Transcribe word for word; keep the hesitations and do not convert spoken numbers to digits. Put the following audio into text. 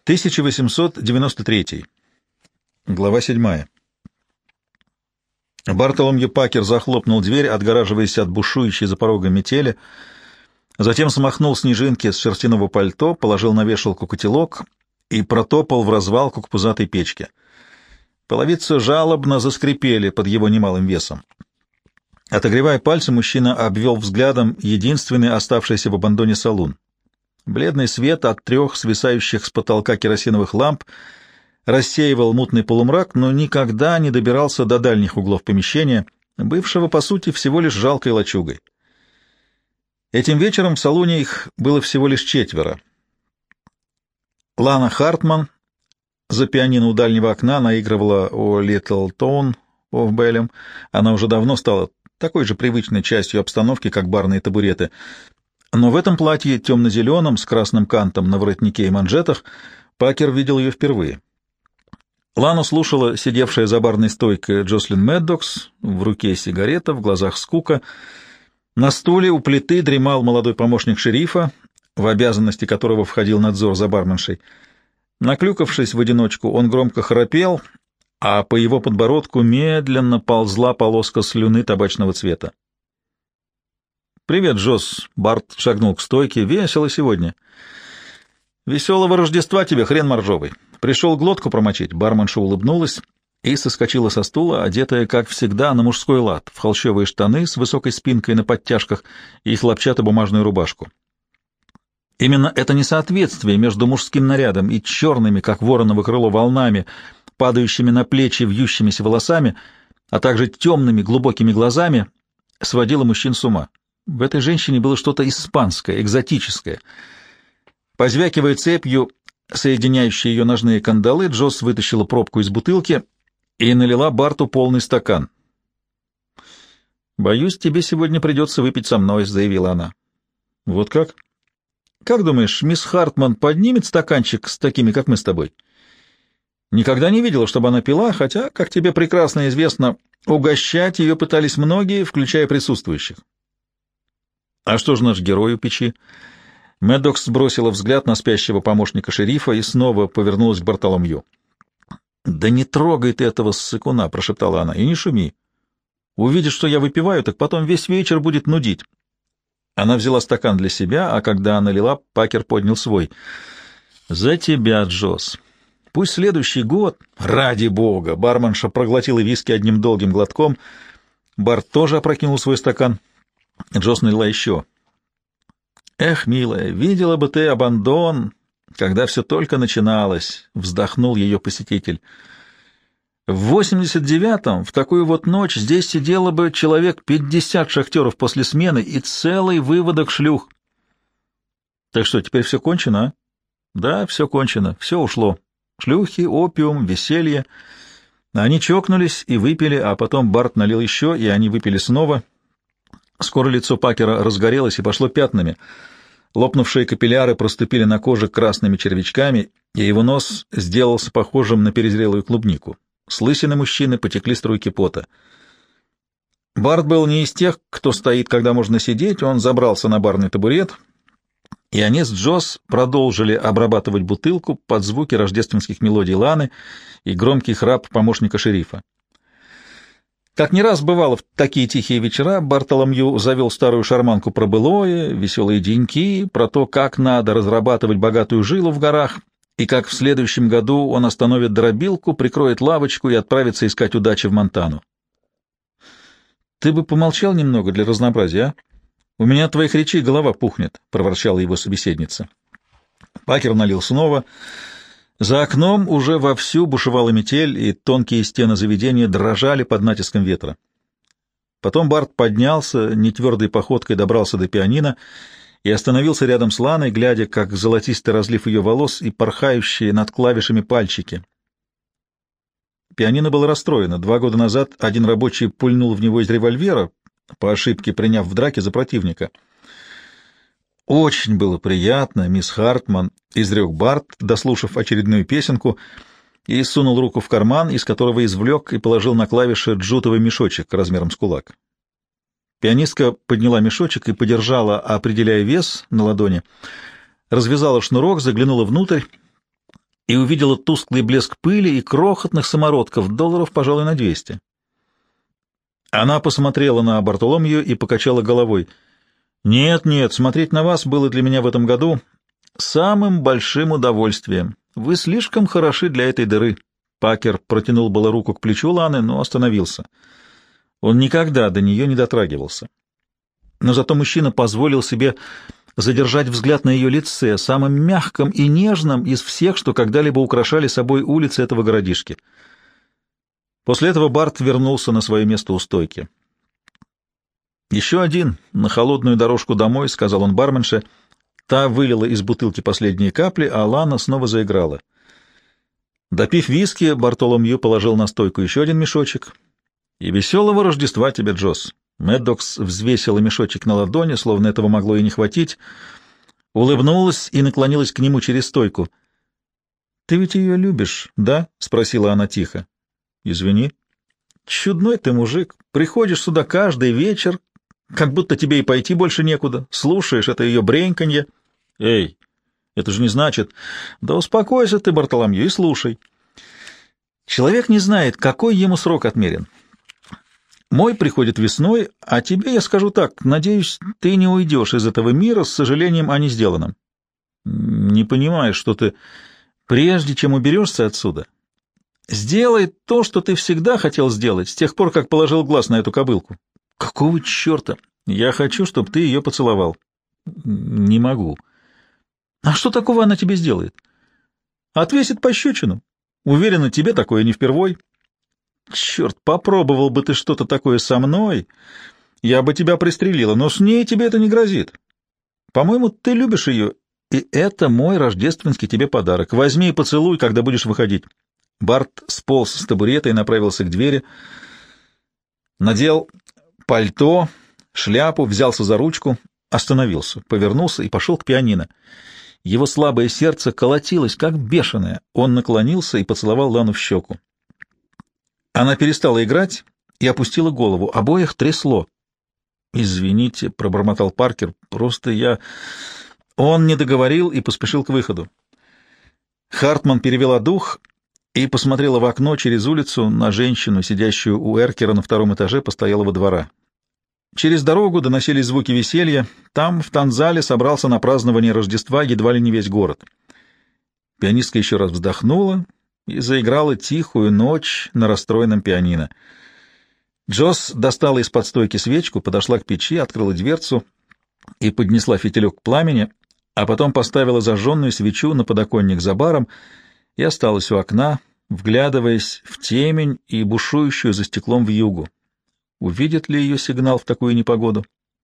тысяча восемьсот девяносто третий. Глава седьмая. Бартоломью Пакер захлопнул дверь, отгораживаясь от бушующей за порогом метели, затем смахнул снежинки с шерстяного пальто, положил на вешалку котелок и протопал в развалку к пузатой печке. Половицы жалобно заскрипели под его немалым весом. Отогревая пальцы, мужчина обвел взглядом единственный оставшийся в абандоне салун. Бледный свет от трех свисающих с потолка керосиновых ламп рассеивал мутный полумрак, но никогда не добирался до дальних углов помещения, бывшего, по сути, всего лишь жалкой лачугой. Этим вечером в салоне их было всего лишь четверо. Лана Хартман за пианино у дальнего окна наигрывала о Little Town of Bellem. Она уже давно стала такой же привычной частью обстановки, как барные табуреты. Но в этом платье, темно-зеленом, с красным кантом на воротнике и манжетах, Пакер видел ее впервые. Лану слушала сидевшая за барной стойкой Джослин Меддокс, в руке сигарета, в глазах скука. На стуле у плиты дремал молодой помощник шерифа, в обязанности которого входил надзор за барменшей. Наклюкавшись в одиночку, он громко храпел, а по его подбородку медленно ползла полоска слюны табачного цвета. «Привет, Джосс!» — Барт шагнул к стойке. «Весело сегодня». «Веселого Рождества тебе, хрен моржовый!» Пришел глотку промочить. Барменша улыбнулась и соскочила со стула, одетая, как всегда, на мужской лад, в холщовые штаны с высокой спинкой на подтяжках и хлопчатобумажную рубашку. Именно это несоответствие между мужским нарядом и черными, как вороново крыло, волнами, падающими на плечи вьющимися волосами, а также темными глубокими глазами, сводило мужчин с ума. В этой женщине было что-то испанское, экзотическое. Позвякивая цепью, соединяющей ее ножные кандалы, Джосс вытащила пробку из бутылки и налила Барту полный стакан. «Боюсь, тебе сегодня придется выпить со мной», — заявила она. «Вот как? Как думаешь, мисс Хартман поднимет стаканчик с такими, как мы с тобой?» «Никогда не видела, чтобы она пила, хотя, как тебе прекрасно известно, угощать ее пытались многие, включая присутствующих». «А что же наш герой у печи?» Меддокс сбросила взгляд на спящего помощника шерифа и снова повернулась к Бартоломью. «Да не трогай ты этого ссыкуна», — прошептала она, — «и не шуми. Увидишь, что я выпиваю, так потом весь вечер будет нудить». Она взяла стакан для себя, а когда налила, Пакер поднял свой. «За тебя, Джосс. Пусть следующий год...» «Ради бога!» — барменша проглотила виски одним долгим глотком. Барт тоже опрокинул свой стакан. Джосс налила еще. «Эх, милая, видела бы ты абандон, когда все только начиналось», — вздохнул ее посетитель. «В восемьдесят девятом, в такую вот ночь, здесь сидело бы человек пятьдесят шахтеров после смены и целый выводок шлюх». «Так что, теперь все кончено, а?» «Да, все кончено, все ушло. Шлюхи, опиум, веселье». Они чокнулись и выпили, а потом Барт налил еще, и они выпили снова. Скоро лицо Пакера разгорелось и пошло пятнами. Лопнувшие капилляры проступили на коже красными червячками, и его нос сделался похожим на перезрелую клубнику. С лысины мужчины потекли струйки пота. Барт был не из тех, кто стоит, когда можно сидеть, он забрался на барный табурет, и они с Джосс продолжили обрабатывать бутылку под звуки рождественских мелодий Ланы и громкий храп помощника шерифа. Как не раз бывало в такие тихие вечера, Бартоломью завел старую шарманку про былое, веселые деньки, про то, как надо разрабатывать богатую жилу в горах, и как в следующем году он остановит дробилку, прикроет лавочку и отправится искать удачи в Монтану. «Ты бы помолчал немного для разнообразия, а? У меня от твоих речей голова пухнет», — проворчала его собеседница. Пакер налил снова. За окном уже вовсю бушевала метель, и тонкие стены заведения дрожали под натиском ветра. Потом Барт поднялся, нетвердой походкой добрался до пианино и остановился рядом с Ланой, глядя, как золотистый разлив ее волос и порхающие над клавишами пальчики. Пианино было расстроено. Два года назад один рабочий пульнул в него из револьвера, по ошибке приняв в драке за противника. «Очень было приятно, мисс Хартман», — изрек Барт, дослушав очередную песенку, и сунул руку в карман, из которого извлек и положил на клавиши джутовый мешочек размером с кулак. Пианистка подняла мешочек и подержала, определяя вес на ладони, развязала шнурок, заглянула внутрь. и увидела тусклый блеск пыли и крохотных самородков, долларов, пожалуй, на двести. Она посмотрела на Бартоломью и покачала головой. «Нет, нет, смотреть на вас было для меня в этом году самым большим удовольствием. Вы слишком хороши для этой дыры». Пакер протянул было руку к плечу Ланы, но остановился. Он никогда до нее не дотрагивался. Но зато мужчина позволил себе задержать взгляд на ее лице, самым мягком и нежным из всех, что когда-либо украшали собой улицы этого городишки. После этого Барт вернулся на свое место у стойки. «Еще один, на холодную дорожку домой», — сказал он барменше. Та вылила из бутылки последние капли, а Лана снова заиграла. Допив виски, Бартоломью положил на стойку еще один мешочек. «И веселого Рождества тебе, Джосс!» Мэддокс взвесила мешочек на ладони, словно этого могло и не хватить, улыбнулась и наклонилась к нему через стойку. «Ты ведь ее любишь, да?» — спросила она тихо. «Извини». «Чудной ты мужик. Приходишь сюда каждый вечер, как будто тебе и пойти больше некуда. Слушаешь это ее бреньканье. Эй, это же не значит...» «Да успокойся ты, Бартоломью, и слушай. Человек не знает, какой ему срок отмерен. Мой приходит весной, а тебе я скажу так: надеюсь, ты не уйдешь из этого мира с сожалением о несделанном. Не понимаешь, что ты, прежде чем уберешься отсюда, сделай то, что ты всегда хотел сделать с тех пор, как положил глаз на эту кобылку. Какого черта? Я хочу, чтобы ты ее поцеловал. Не могу. А что такого она тебе сделает? Отвесит пощечину. Уверена, тебе такое не впервой. Черт, попробовал бы ты что-то такое со мной, я бы тебя пристрелила, но с ней тебе это не грозит. По-моему, ты любишь ее, и это мой рождественский тебе подарок. Возьми и поцелуй, когда будешь выходить». Барт сполз с табурета и направился к двери, надел пальто, шляпу, взялся за ручку, остановился, повернулся и пошел к пианино. Его слабое сердце колотилось, как бешеное. Он наклонился и поцеловал Лану в щеку. Она перестала играть и опустила голову. Обоих трясло. «Извините», — пробормотал Паркер, — «просто я...» Он не договорил и поспешил к выходу. Хартман перевела дух и посмотрела в окно через улицу на женщину, сидящую у эркера на втором этаже постоялого двора. Через дорогу доносились звуки веселья. Там, в танзале, собрался на празднование Рождества едва ли не весь город. Пианистка еще раз вздохнула и заиграла «Тихую ночь» на расстроенном пианино. Джосс достала из-под стойки свечку, подошла к печи, открыла дверцу и поднесла фитилек к пламени, а потом поставила зажженную свечу на подоконник за баром и осталась у окна, вглядываясь в темень и бушующую за стеклом вьюгу. Увидит ли ее сигнал в такую непогоду?